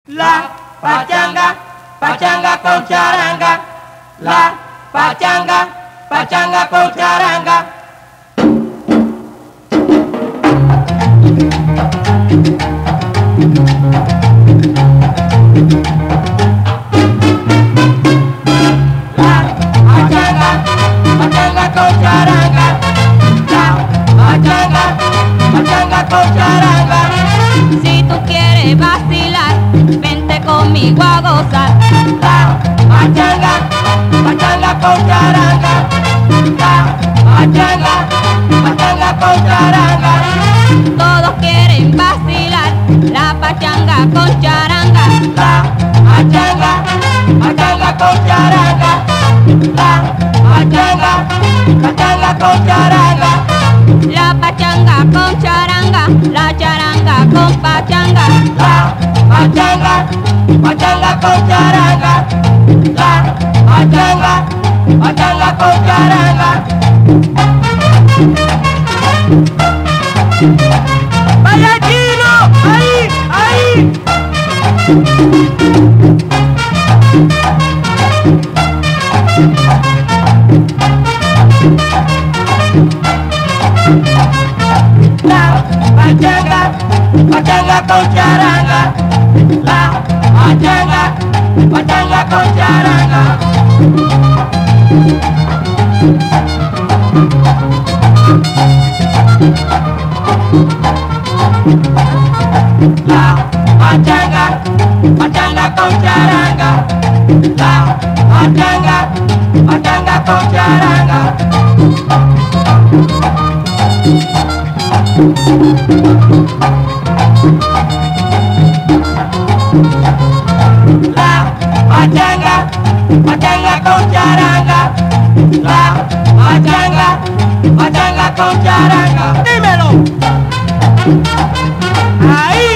La pachanga, pachanga con charanga. La pachanga, pachanga con charanga. La pachanga, pachanga con charanga. La pachanga, pachanga con charanga. Si tú quieres vacilar, vente conmigo a gozar. La pachanga, pachanga con charanga. La pachanga, pachanga con charanga. Todos quieren vacilar, la pachanga con charanga. La pachanga, pachanga con charanga. La pachanga, pachanga con charanga. La pachanga con charanga, la charanga con pachanga. La pachanga, pachanga con charanga. La pachanga, pachanga con charanga. ¡Vaya chino! ¡Ahí! ¡Ahí! La pachanga, pachanga con charanga. La pachanga, pachanga con charanga. La pachanga, pachanga con charanga. La pachanga, pachanga con charanga. La pachanga, pachanga con charanga. La pachanga, pachanga con charanga. ¡Dímelo! ¡Ahí!